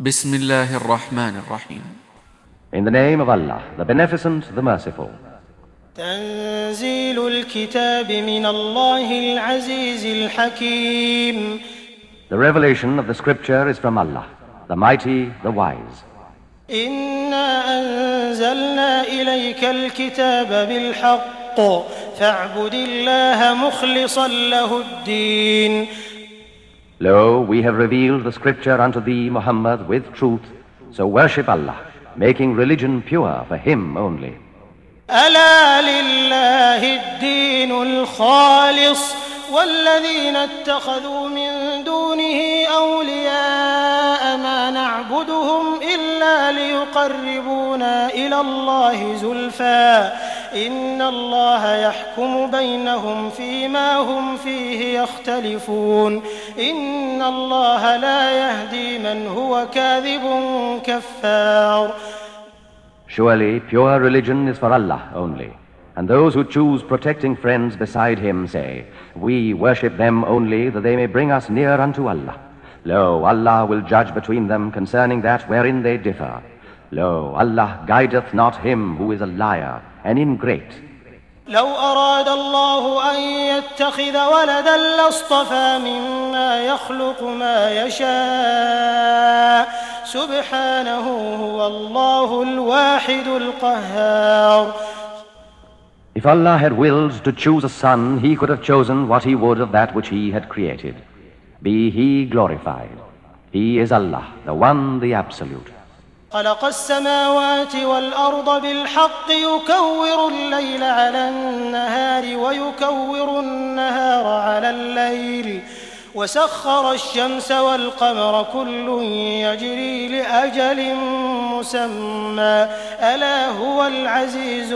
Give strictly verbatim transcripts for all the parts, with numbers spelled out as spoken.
بسم الله الرحمن الرحيم. In the name of Allah, the Beneficent, the Merciful. تنزيل الكتاب من الله العزيز الحكيم. The revelation of the scripture is from Allah, the mighty, the wise. إنا أنزلنا إليك الكتاب بالحق فاعبد الله مخلصا له الدين. Lo, we have revealed the scripture unto thee, Muhammad, with truth, so worship Allah, making religion pure for Him only. ألا لله الدين الخالص والذين اتخذوا من دونه أولياء ما نعبدهم إلا ليقربونا إلى الله زلفى إن الله يحكم بينهم فيما هم فيه يختلفون إن الله لا يهدي من هو كاذب كفار. Surely pure religion is for Allah only, and those who choose protecting friends beside Him say, we worship them only that they may bring us near unto Allah. Lo, Allah will judge between them concerning that wherein they differ. Lo, Allah guideth not him who is a liar, an ingrate. لو أراد الله أن يتخذ ولدا لاصطفى مما يخلق ما يشاء سبحانه هو الله الواحد القهار. If Allah had willed to choose a son, He could have chosen what He would of that which He had created. Be He glorified. He is Allah, the One, the Absolute. خلق السماوات والأرض بالحق يكور الليل على النهار ويكور النهار على الليل وسخر الشمس والقمر كل يجري لأجل مسمى ألا هو العزيز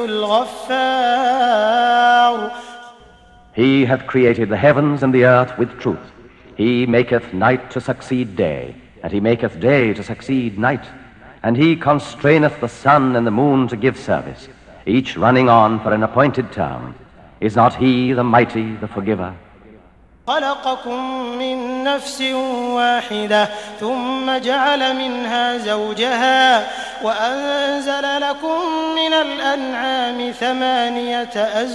الغفار. He hath created the heavens and the earth with truth. He maketh night to succeed day, and He maketh day to succeed night. And He constraineth the sun and the moon to give service, each running on for an appointed term. Is not He the mighty, the forgiver? خلقكم من نفس واحدة ثم جعل منها زوجها وأنزل لكم من الأنعام ثمانية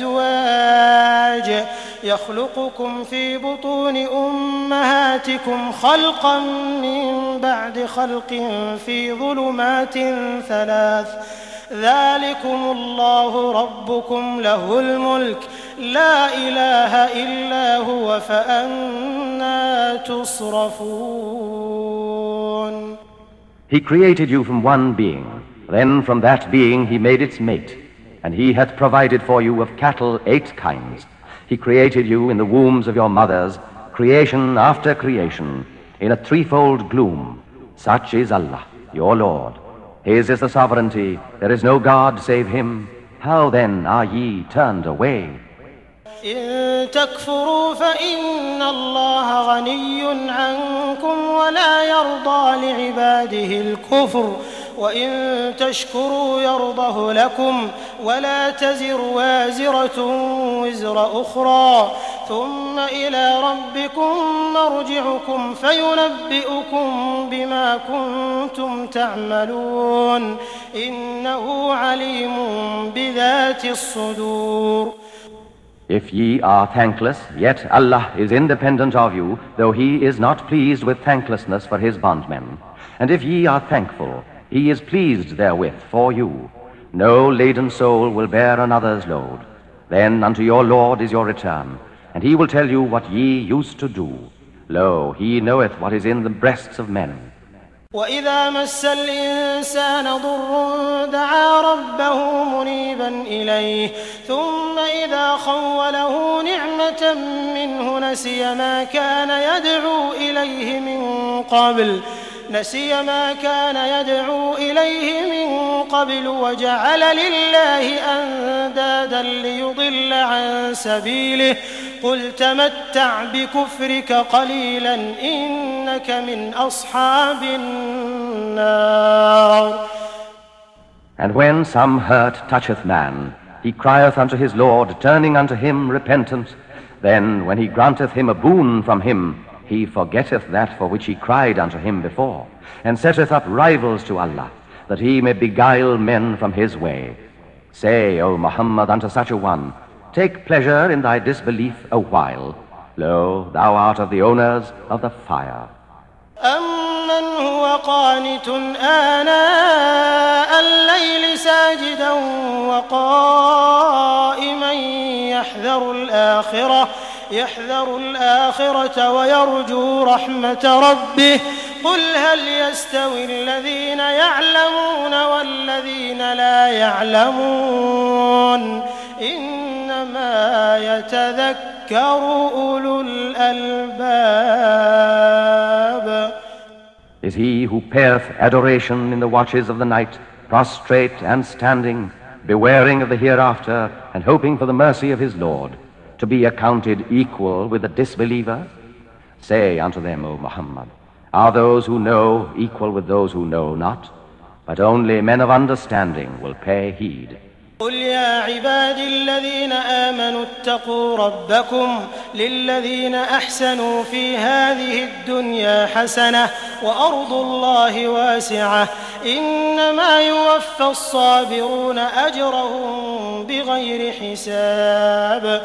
أزواج يخلقكم في بطون أمهاتكم خلقا من بعد خلق في ظلمات ثلاث ذلكم الله ربكم له الملك لا إله إلا هو فأنى تصرفون. He created you from one being, then from that being He made its mate, and He hath provided for you of cattle eight kinds. He created you in the wombs of your mothers, creation after creation, in a threefold gloom. Such is Allah, your Lord. His is the sovereignty, there is no God save Him. How then are ye turned away? إن تكفروا فإن الله غني عنكم ولا يرضى لعباده الكفر وإن تشكروا يرضه لكم ولا تزر وازرة وزر أخرى ثم إلى ربكم مرجعكم فينبئكم بما كنتم تعملون إنه عليم بذات الصدور. If ye are thankless, yet Allah is independent of you, though He is not pleased with thanklessness for His bondmen. And if ye are thankful, He is pleased therewith for you. No laden soul will bear another's load. Then unto your Lord is your return, and He will tell you what ye used to do. Lo, He knoweth what is in the breasts of men. وإذا مس الإنسان ضر دعا ربه منيبا إليه ثم إذا خوله نعمة منه نسي ما كان يدعو إليه من قبل نسي ما كان يدعو إليه من قبل وجعل لله أندادا ليضل عن سبيله قل تمتع بكفرك قليلا إنك من أصحاب النار. And when some hurt toucheth man, he crieth unto his Lord, turning unto Him repentant. Then when He granteth him a boon from Him, he forgetteth that for which he cried unto him before, and setteth up rivals to Allah, that he may beguile men from his way. Say, O Muhammad, unto such a one, take pleasure in thy disbelief a while. Lo, thou art of the owners of the fire. أَمَّنْ هُوَ قَانِتٌ آنَاءَ اللَّيْلِ سَاجِدًا وَقَائِمًا يَحْذَرُ الْآخِرَةَ يحذر الآخرة ويرجو رحمة ربه قل هل يستوي الذين يعلمون والذين لا يعلمون إنما يتذكر أولو الألباب. Is he who payeth adoration in the watches of the night, prostrate and standing, bewaring of the hereafter and hoping for the mercy of his Lord, to be accounted equal with the disbeliever? Say unto them, O Muhammad, are those who know equal with those who know not? But only men of understanding will pay heed. قل يا عبادي الذين آمنوا اتقوا ربكم للذين أحسنوا في هذه الدنيا حسنة وأرض الله واسعة إنما يوفى الصابرون أجرهم بغير حساب.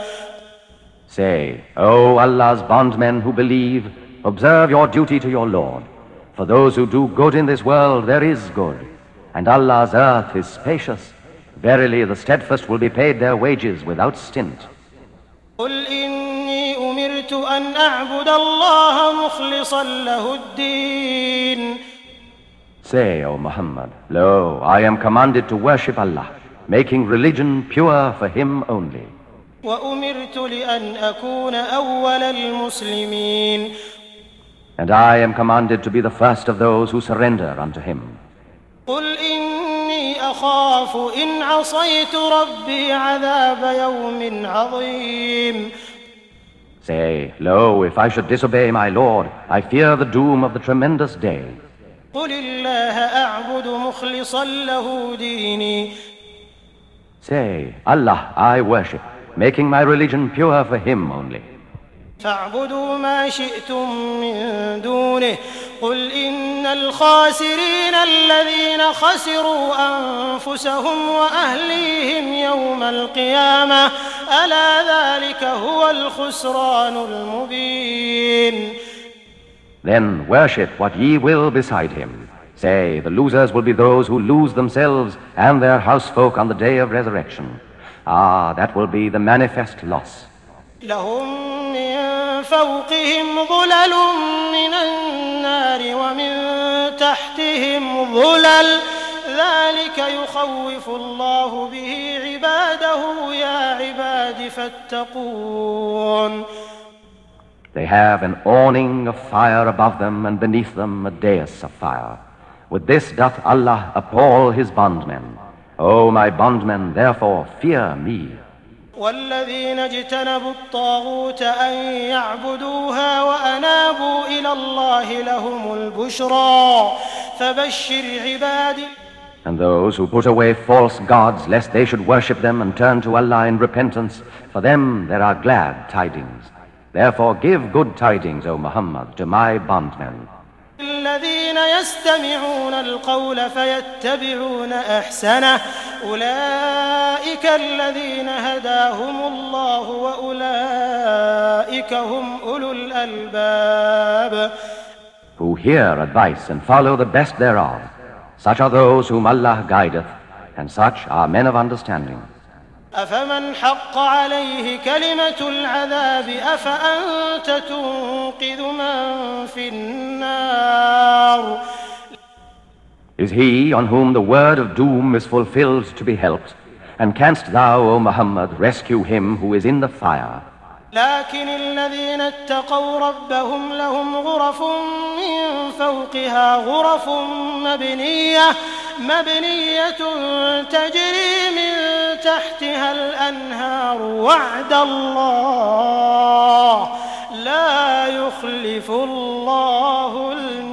Say, O Allah's bondmen who believe, observe your duty to your Lord. For those who do good in this world there is good, and Allah's earth is spacious. Verily the steadfast will be paid their wages without stint. قل إني أمرت أن أعبد الله مخلصا له الدين. Say, O Muhammad, lo, I am commanded to worship Allah, making religion pure for Him only. وأمرت لأن أكون أول المسلمين. And I am commanded to be the first of those who surrender unto Him. قل إني أخاف إن عصيت ربي عذاب يوم عظيم. Say, lo, if I should disobey my Lord, I fear the doom of the tremendous day. قل الله أعبد مخلصا له ديني. Say, Allah I worship, making my religion pure for Him only. فاعبدوا ما شئتم من دونه قل إن الخاسرين الذين خسروا أنفسهم وأهليهم يوم القيامة ألا ذلك هو الخسران المبين. Then worship what ye will beside Him. Say, the losers will be those who lose themselves and their housefolk on the day of resurrection. Ah, that will be the manifest loss. لهم من فوقهم ظلل من النار ومن تحتهم ظلل ذلك يخوف الله به عباده يا عباد فاتقون. They have an awning of fire above them and beneath them a dais of fire. With this doth Allah appall His bondmen. O my bondmen, therefore fear me. والذين اجتنبوا الطاغوت أن يعبدوها وأنابوا إلى الله لهم البشرى فبشر عبادي. And those who put away false gods lest they should worship them and turn to Allah in repentance, for them there are glad tidings. Therefore give good tidings, O Muhammad, to my bondmen. الذين يستمعون القول فيتبعون أحسنه أولئك الذين هداهم الله وأولئك هم أولو الألباب. Who hear advice and follow the best thereof, such are those whom Allah guideth, and such are men of understanding. أفمن حق عليه كلمة العذاب أفأنت تنقذ من في النار. Is he on whom the word of doom is fulfilled to be helped? And canst thou, O Muhammad, rescue him who is in the fire? لكن الذين اتقوا ربهم لهم غرف من فوقها غرف مبنية مبنية تجري من تحتها الأنهار وعد الله لا يخلف الله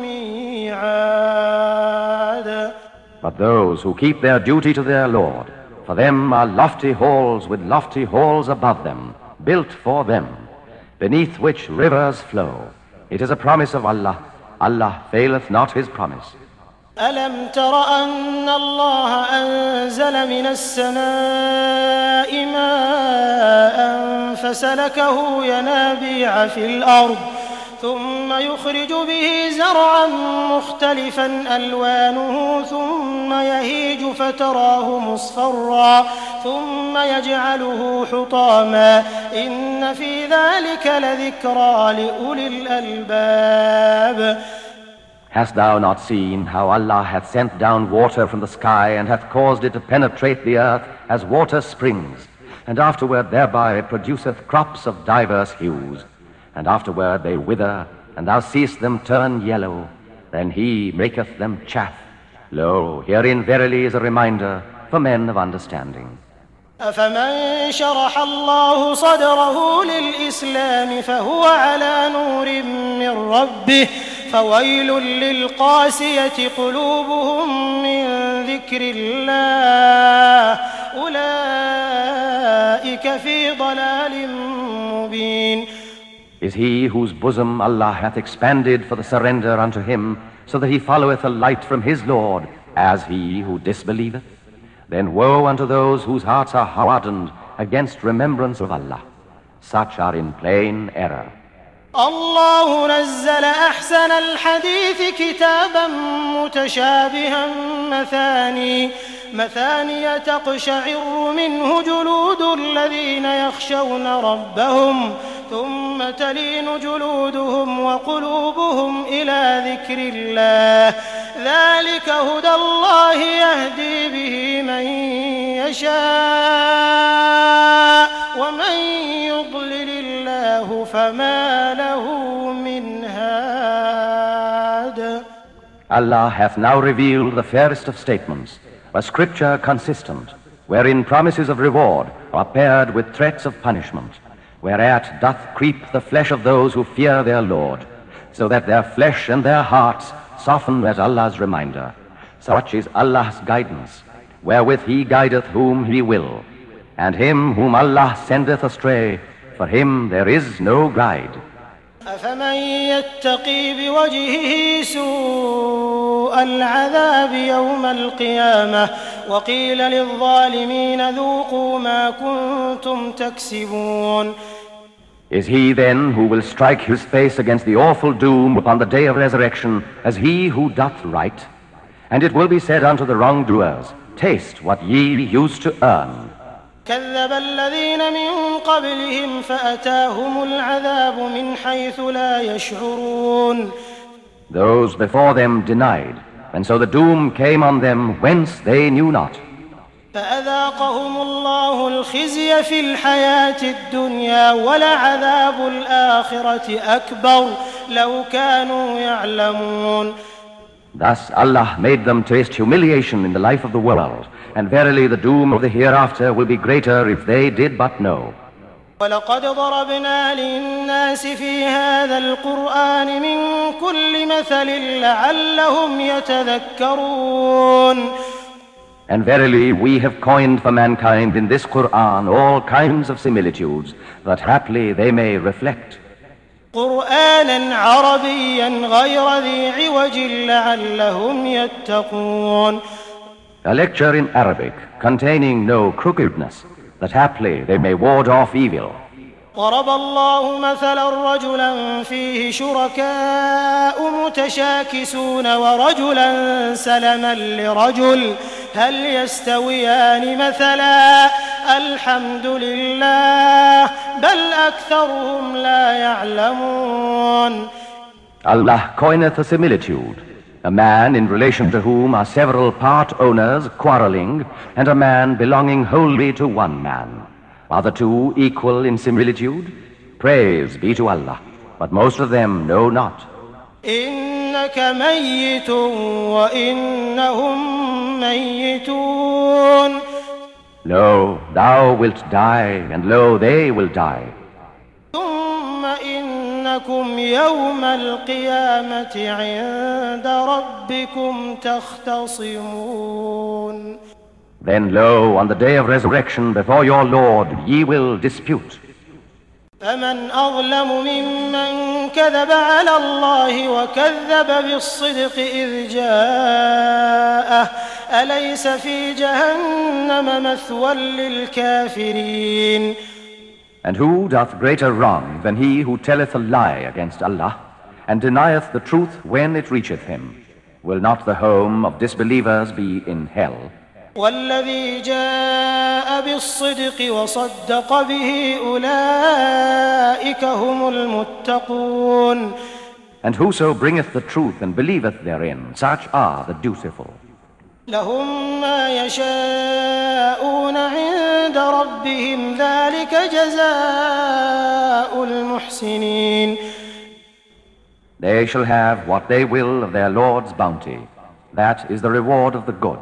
الميعاد. But those who keep their duty to their Lord, for them are lofty halls with lofty halls above them, built for them, beneath which rivers flow. It is a promise of Allah. Allah faileth not his promise. ألم تر أن الله أنزل من السماء ماء فسلكه ينابيع في الأرض ثم يخرج به زرعا مختلفا ألوانه ثم يهيج فتراه مصفرا ثم يجعله حطاما إن في ذلك لذكرى لأولي الألباب. Hast thou not seen how Allah hath sent down water from the sky and hath caused it to penetrate the earth as water springs, and afterward thereby produceth crops of diverse hues, and afterward they wither, and thou seest them turn yellow, then he maketh them chaff. Lo, herein verily is a reminder for men of understanding. أفمن شرح الله صدره للإسلام فهو على نور من ربه فويل للقاسية قلوبهم من ذكر الله أولئك في ضلال مبين. Is he whose bosom Allah hath expanded for the surrender unto him, so that he followeth a light from his Lord, as he who disbelieveth? Then woe unto those whose hearts are hardened against remembrance of Allah. Such are in plain error. الله نزل أحسن الحديث كتابا متشابها مثاني مثانية تقشعر منه جلود الذين يخشون ربهم ثم تلين جلودهم وقلوبهم إلى ذكر الله ذلك هدى الله يهدي به من يشاء ومن يضلل الله فما له من هاد. Allah hath now revealed the fairest of statements, a scripture consistent, wherein promises of reward are paired with threats of punishment, whereat doth creep the flesh of those who fear their Lord, so that their flesh and their hearts soften at Allah's reminder. Such is Allah's guidance, wherewith he guideth whom he will, and him whom Allah sendeth astray, for him there is no guide. أفمن يتقي بوجهه سوء العذاب يوم القيامة وقيل للظالمين ذوقوا ما كنتم تكسبون. Is he then who will strike his face against the awful doom upon the day of resurrection as he who doth right? And it will be said unto the wrongdoers, taste what ye used to earn. كذب الذين من قبلهم فأتاهم العذاب من حيث لا يشعرون. Those before them denied, and so the doom came on them whence they knew not. فأذاقهم الله الخزي في الحياة الدنيا ولعذاب الآخرة أكبر لو كانوا يعلمون. Thus Allah made them taste humiliation in the life of the world, and verily the doom of the hereafter will be greater if they did but know. وَلَقَدْ ضَرَبْنَا لِلنَّاسِ فِي هَذَا الْقُرْآنِ مِنْ كُلِّ مَثَلٍ لَعَلَّهُمْ يَتَذَكَّرُونَ. And verily we have coined for mankind in this Qur'an all kinds of similitudes, that haply they may reflect. قرآنا عربيا غير ذي عوج لعلهم يتقون. A lecture in Arabic containing no crookedness, that haply they may ward off evil. ضرب الله مثلا رجلا فيه شركاء متشاكسون ورجلا سلما لرجل هل يستويان مثلا الحمد لله بل أكثرهم لا يعلمون. Allah coineth a similitude, a man in relation to whom are several part owners quarreling, and a man belonging wholly to one man. Are the two equal in similitude? Praise be to Allah, but most of them know not. إنك ميت وإنهم ميتون. Lo, thou wilt die, and lo, they will die. ثم إنكم يوم القيامة عند ربكم تختصمون. Then lo, on the day of resurrection before your Lord ye will dispute. فمن أظلم ممن كذب على الله وكذب بالصدق إذ جاءه أليس في جهنم مثوى للكافرين. And who doth greater wrong than he who telleth a lie against Allah and denieth the truth when it reacheth him? Will not the home of disbelievers be in hell? والذي جاء بالصدق وصدق به أولئك هم المتقون. And whoso bringeth the truth and believeth therein, such are the dutiful. لهم ما يشاءون عند ربهم ذلك جزاء المحسنين. They shall have what they will of their Lord's bounty. That is the reward of the good.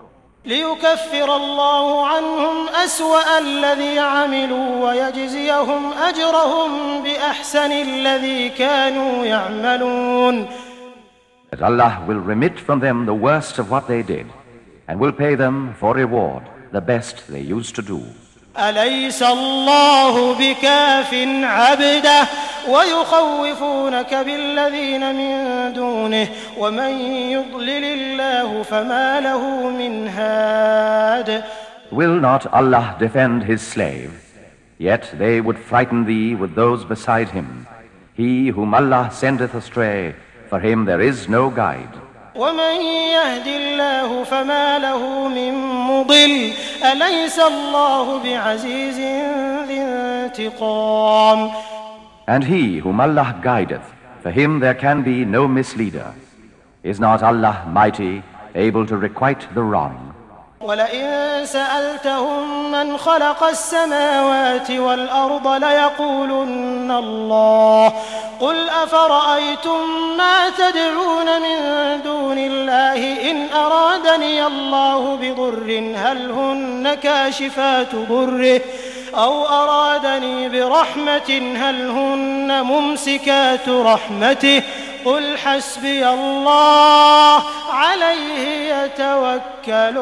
ليكفر الله عنهم أسوأ الذي عملوا ويجزيهم أجرهم بأحسن الذي كانوا يعملون. That Allah will remit from them the worst of what they did, and will pay them for reward the best they used to do. أليس الله بكاف عبده ويخوفونك بالذين من دونه ومن يضلل الله فما له من هاد. Will not Allah defend his slave? Yet they would frighten thee with those beside him. He whom Allah sendeth astray, for him there is no guide. ومن يهد الله فما له من مضل أليس الله بعزيز ذي انتقام. And he whom Allah guideth, for him there can be no misleader. Is not Allah mighty, able to requite the wrong? ولئن سألتهم من خلق السماوات والأرض ليقولن الله قل أفرأيتم ما تدعون من دون الله إن أرادني الله بضر هل هن كاشفات ضره أو أرادني برحمة هل هن ممسكات رحمته قل حسبي الله عليه يتوكل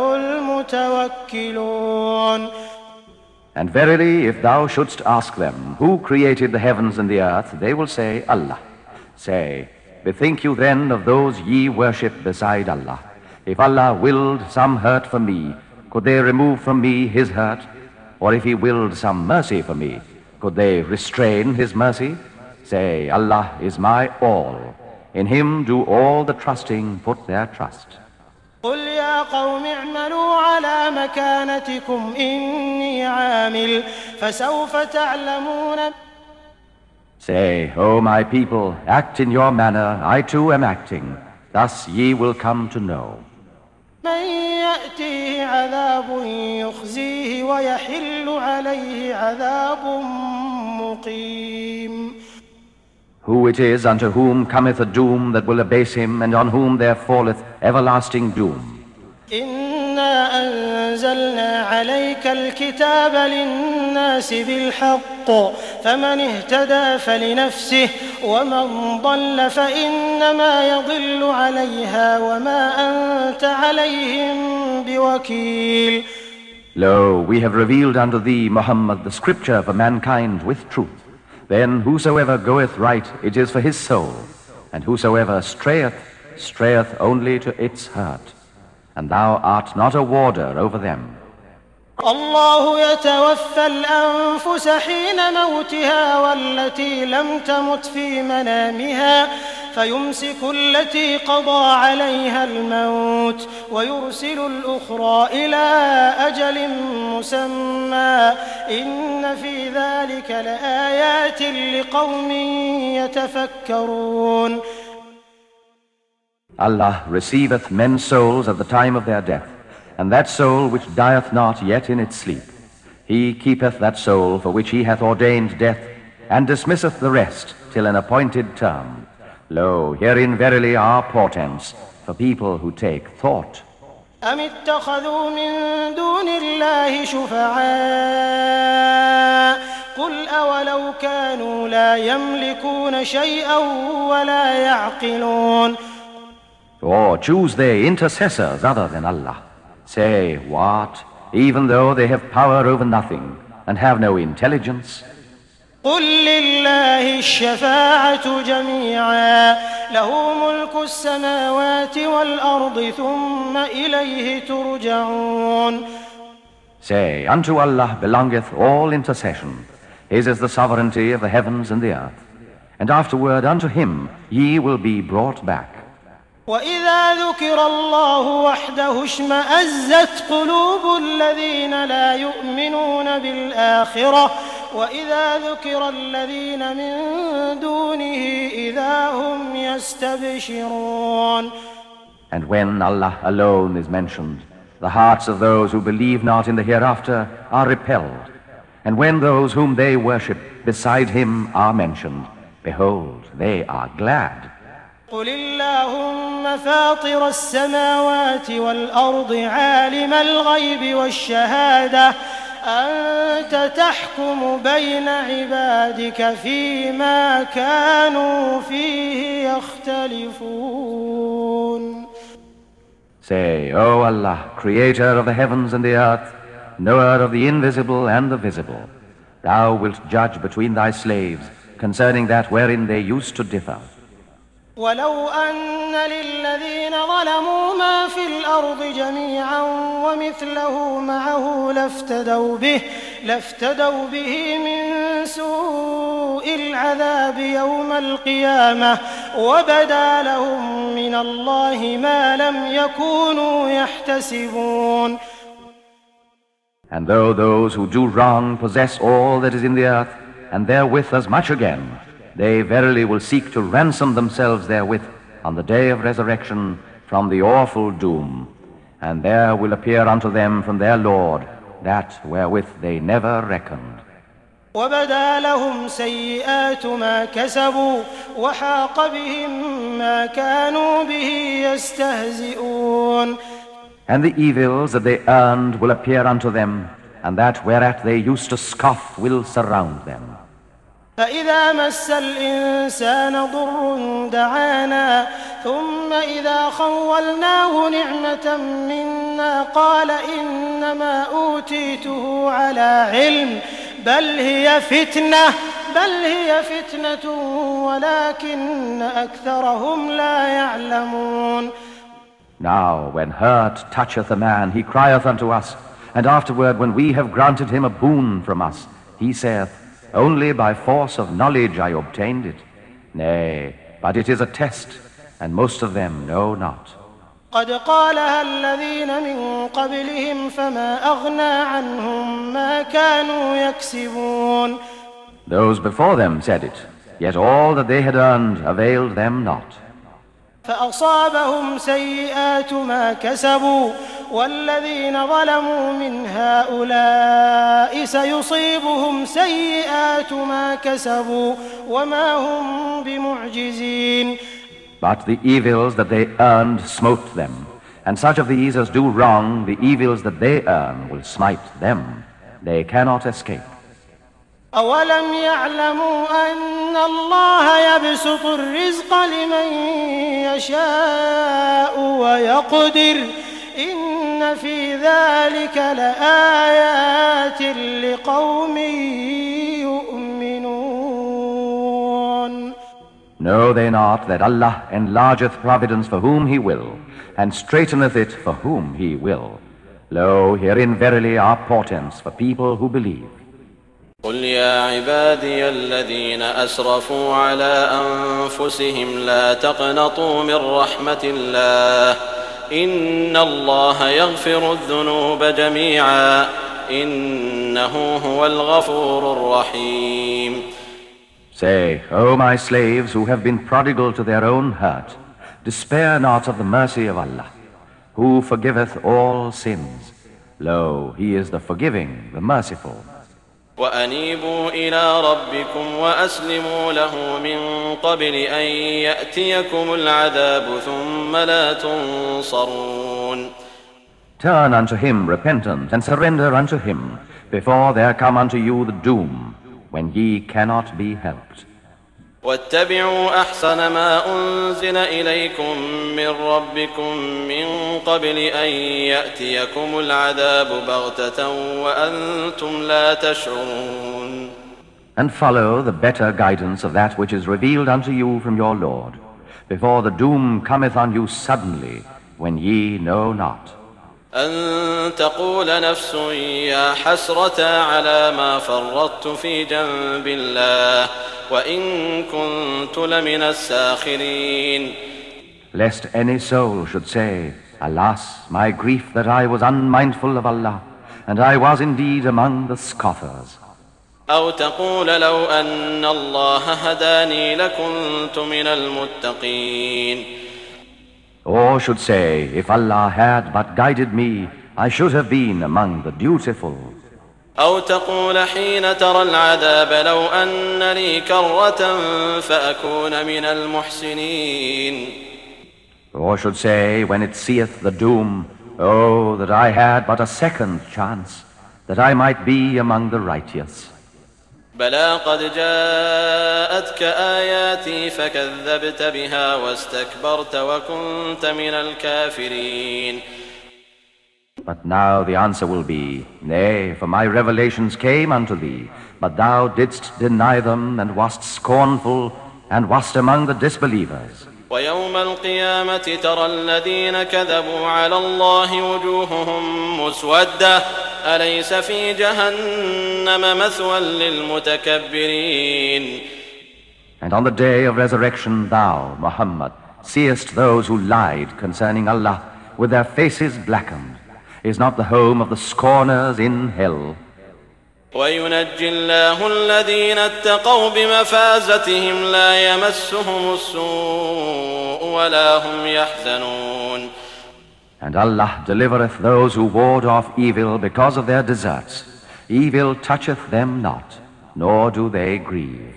المتوكلون. And verily, if thou shouldst ask them, who created the heavens and the earth, they will say, Allah. Say, bethink you then of those ye worship beside Allah. If Allah willed some hurt for me, could they remove from me his hurt? Or if he willed some mercy for me, could they restrain his mercy? Say, Allah is my all. In him do all the trusting put their trust. قل يا قوم اعملوا على مكانتكم إني عامل فسوف تعلمون. Say, O my people, act in your manner, I too am acting. Thus ye will come to know. من يأتيه عذاب يخزيه ويحل عليه عذاب مقيم. Who it is unto whom cometh a doom that will abase him, and on whom there falleth everlasting doom. إنا أنزلنا عليك الكتاب للناس بالحق فمن اهتدى فلنفسه ومن ضل فإنما يضل عليها وما أنت عليهم بوكيل. Lo, we have revealed unto thee, Muhammad, the scripture for mankind with truth. Then whosoever goeth right, it is for his soul, and whosoever strayeth, strayeth only to its hurt. And thou art not a warder over them. الله يتوفى الأنفس حين موتها والتي لم تمت في منامها فيمسك التي قضى عليها الموت ويرسل الأخرى إلى أجل مسمى إن في ذلك لآيات لقوم يتفكرون. Allah receiveth men's souls at the time of their death, and that soul which dieth not yet in its sleep. He keepeth that soul for which he hath ordained death, and dismisseth the rest till an appointed term. Lo, herein verily are portents for people who take thought. أم اتخذوا من دون الله شفعاء قل أولو كانوا لا يملكون شيئا ولا يعقلون. Or choose they intercessors other than Allah. Say, what? Even though they have power over nothing and have no intelligence? قل لله الشفاعة جميعا له ملك السماوات والأرض ثم إليه ترجعون. Say, unto Allah belongeth all intercession. His is the sovereignty of the heavens and the earth. And afterward unto him ye will be brought back. وإذا ذكر الله وحده اشمأزت قلوب الذين لا يؤمنون بالآخرة وإذا ذكر الذين من دونه إذا هم يستبشرون. And when Allah alone is mentioned, the hearts of those who believe not in the hereafter are repelled. And when those whom they worship beside him are mentioned, behold, they are glad. قل اللهم فاطر السماوات والأرض عالم الغيب والشهادة أنت تحكم بين عبادك فيما كانوا فيه يختلفون. Say, O Allah, creator of the heavens and the earth, knower of the invisible and the visible, thou wilt judge between thy slaves concerning that wherein they used to differ. ولو أن للذين ظلموا ما في الأرض جميعا ومثله معه لافتدوا به لافتدوا به من سوء العذاب يوم القيامة وبدا لهم من الله ما لم يكونوا يحتسبون. And though those who do wrong possess all that is in the earth, and therewith as much again, they verily will seek to ransom themselves therewith on the day of resurrection from the awful doom. And there will appear unto them from their Lord that wherewith they never reckoned. وبدا لهم سيئات ما كسبوا وحاق بهم ما كانوا به يستهزئون. And the evils that they earned will appear unto them, and that whereat they used to scoff will surround them. فإذا مس الإنسان ضر دعانا ثم إذا خولناه نعمة منا قال إنما أوتيته على علم بل هي فتنة بل هي فتنة ولكن أكثرهم لا يعلمون. Now when hurt toucheth a man, he crieth unto us, and afterward when we have granted him a boon from us, he saith, only by force of knowledge I obtained it. Nay, but it is a test, and most of them know not. قد قالها الذين من قبلهم فما أغنى عنهم ما كانوا يكسبون. Those before them said it, yet all that they had earned availed them not. فأصابهم سيئات ما كسبوا والذين ظلموا من هؤلاء سيصيبهم سيئات ما كسبوا وما هم بمعجزين. But the evils that they earned smote them, and such of these as do wrong, the evils that they earn will smite them. They cannot escape. أولم يعلموا أن الله يبسط الرزق لمن يشاء ويقدر إن في ذلك لآيات لقوم يؤمنون. Know they not that Allah enlargeth providence for whom He will, and straiteneth it for whom He will. Lo, herein verily are portents for people who believe. قل يا عبادي الذين أسرفوا على أنفسهم لا تقنطوا من رحمة الله إن الله يغفر الذنوب جميعا إنه هو الغفور الرحيم. Say, O my slaves who have been prodigal to their own hurt, despair not of the mercy of Allah, who forgiveth all sins. Lo, He is the forgiving, the merciful. وأنيبوا إلى ربكم وأسلموا له من قبل أن يأتيكم العذاب ثم لا تنصرون. Turn unto Him repentant and surrender unto Him before there come unto you the doom when ye cannot be helped. واتبعوا أحسن ما أنزل إليكم من ربكم من قبل أن يأتيكم العذاب بغتة وأنتم لا تشعرون. and follow the better guidance of that which is revealed unto you from your Lord, before the doom cometh on you suddenly, when ye know not. أن تقول نفس يا حسرة على ما فرطت في جنب الله وإن كنت لمن الساخرين. Lest any soul should say, Alas, my grief that I was unmindful of Allah, and I was indeed among the scoffers. أو تقول لو أن الله هداني لكنت من المتقين. Or should say, if Allah had but guided me, I should have been among the dutiful. أو تقول حين ترى العذاب لو أن لي كرة فأكون من المحسنين. Or should say, when it seeth the doom, Oh, that I had but a second chance, that I might be among the righteous. بلى قد جاءتك آياتي فكذبت بها واستكبرت وكنت من الكافرين. But now the answer will be, Nay, for my revelations came unto thee, but thou didst deny them, and wast scornful, and wast among the disbelievers. ويوم القيامة ترى الذين كذبوا على الله وجوههم مسودة أليس في جهنم مثوى للمتكبرين. And on the day of resurrection thou, Muhammad, seest those who lied concerning Allah with their faces blackened. Is not the home of the scorners in hell? وينجي الله الذين اتقوا بمفازتهم لا يمسهم السوء ولا هم يحزنون. And Allah delivereth those who ward off evil because of their deserts. Evil toucheth them not, nor do they grieve.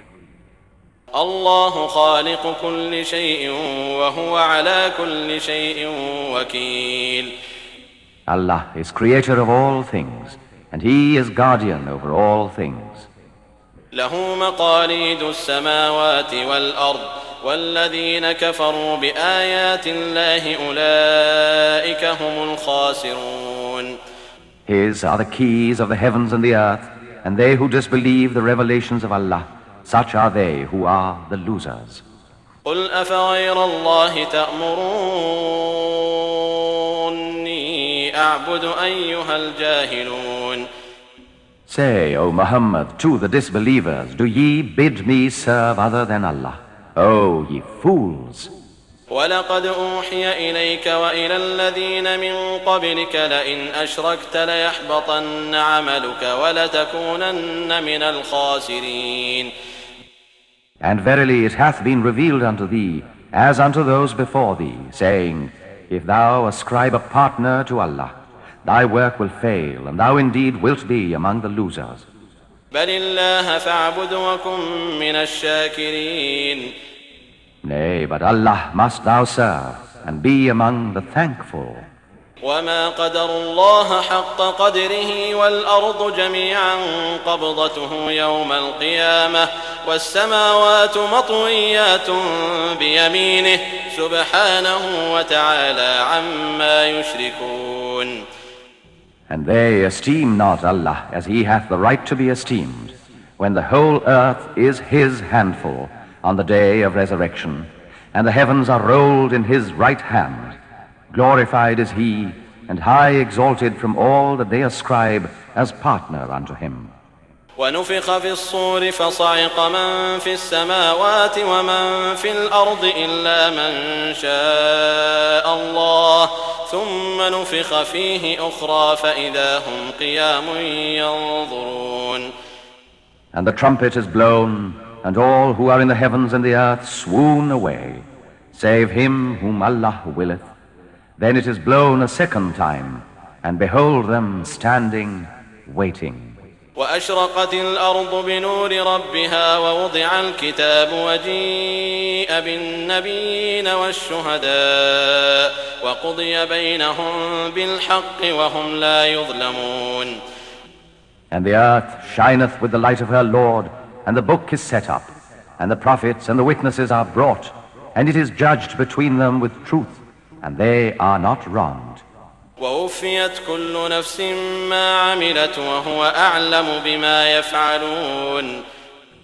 الله خالق كل شيء وهو على كل شيء وكيل. Allah is creator of all things, and He is guardian over all things. له مقاليد السماوات والأرض والذين كفروا بآيات الله أولئك هم الخاسرون. His are the keys of the heavens and the earth, and they who disbelieve the revelations of Allah, such are they who are the losers. قل أفغير الله تأمروني أعبد أيها الجاهلون. Say, O Muhammad, to the disbelievers, do ye bid me serve other than Allah? O ye fools! ولقد أوحي إليك وإلى الذين من قبلك لئن أشركت ليحبطن عملك ولتكونن من الخاسرين. And verily it hath been revealed unto thee, as unto those before thee, saying, If thou ascribe a partner to Allah, thy work will fail, and thou indeed wilt be among the losers. بل الله فاعبد وكن من الشاكرين. Nay, but Allah must thou serve, and be among the thankful. وما قدر الله حق قدره والأرض جميعا قبضته يوم القيامة والسماوات مطويات بيمينه سبحانه وتعالى عما يشركون. And they esteem not Allah as He hath the right to be esteemed, when the whole earth is His handful on the day of resurrection, and the heavens are rolled in His right hand. Glorified is He, and high exalted from all that they ascribe as partner unto Him. ونفخ في الصور فصعق من في السماوات ومن في الأرض إلا من شاء الله ثم نفخ فيه أخرى فإذا هم قيام ينظرون. And the trumpet is blown, and all who are in the heavens and the earth swoon away, save him whom Allah willeth. Then it is blown a second time, and behold them standing, waiting. وأشرقت الأرض بنور ربها ووضع الكتاب وجيء بالنبيين والشهداء وقضي بينهم بالحق وهم لا يظلمون. And the earth shineth with the light of her Lord, and the book is set up, and the prophets and the witnesses are brought, and it is judged between them with truth, and they are not wronged. ووفيت كل نفس ما عملت وهو أعلم بما يفعلون.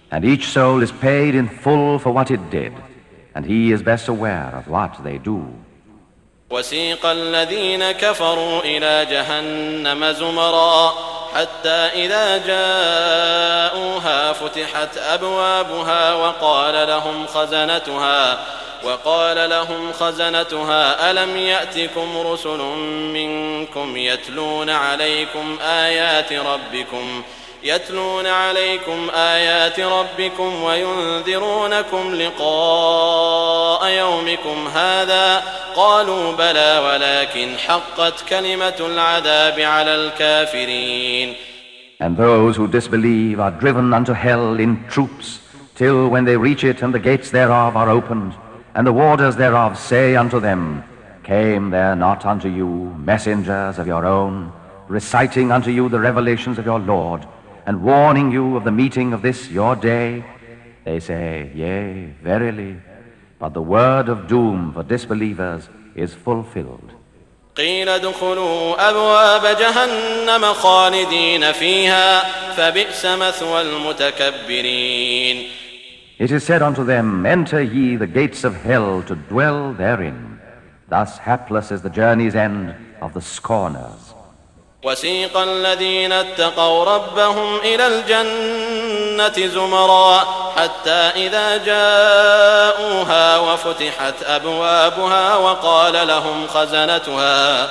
And each soul is paid in full for what it did, and he is best aware of what they do. وسيق الذين كفروا إلى جهنم زمرا حتى إذا جاءوها فتحت أبوابها وقال لهم خزنتها وقال لهم خزنتها ألم يأتكم رسل منكم يتلون عليكم آيات ربكم يتلون عليكم آيات ربكم وينذرونكم لقاء يومكم هذا قالوا بلى ولكن حقت كلمة العذاب على الكافرين. And those who disbelieve are driven unto hell in troops, till when they reach it and the gates thereof are opened, and the warders thereof say unto them, Came there not unto you messengers of your own, reciting unto you the revelations of your Lord, and warning you of the meeting of this your day? They say, Yea, verily, but the word of doom for disbelievers is fulfilled. قيل ادخلوا أبواب جهنم خالدين فيها فبئس مثوى المتكبرين. It is said unto them, Enter ye the gates of hell to dwell therein. Thus hapless is the journey's end of the scorners. وسيق الذين اتقوا ربهم إلى الجنة زمرا حتى إذا جاءوها وفتحت أبوابها وقال لهم خزنتها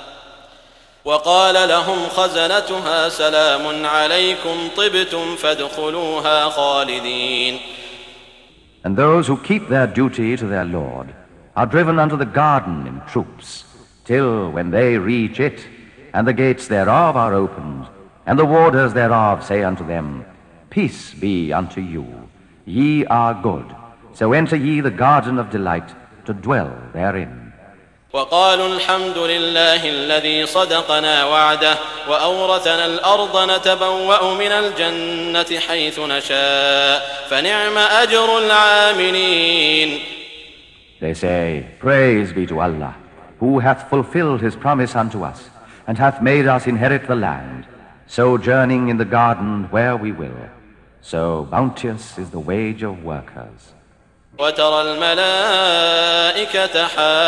وقال لهم خزنتها سلام عليكم طبتم فادخلوها خالدين. And those who keep their duty to their Lord are driven unto the garden in troops, till when they reach it, and the gates thereof are opened, and the warders thereof say unto them, Peace be unto you, ye are good, so enter ye the garden of delight to dwell therein. وقالوا الحمد لله الذي صدقنا وعده وأورثنا الأرض نتبوأ من الجنة حيث نشاء فنعم أجر العاملين. They say, Praise be to Allah, who hath fulfilled his promise unto us, and hath made us inherit the land, sojourning in the garden where we will. So bounteous is the wage of workers. وترى الملائكة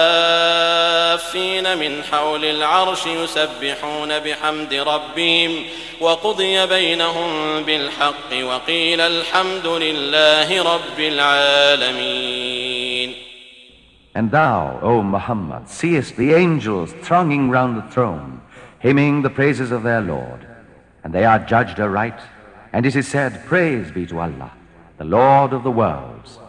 حافين من حول العرش يسبحون بحمد ربهم وقضي بينهم بالحق وقيل الحمد لله رب العالمين. And thou, O Muhammad, seest the angels thronging round the throne, hymning the praises of their Lord, and they are judged aright, and it is said, Praise be to Allah, the Lord of the worlds.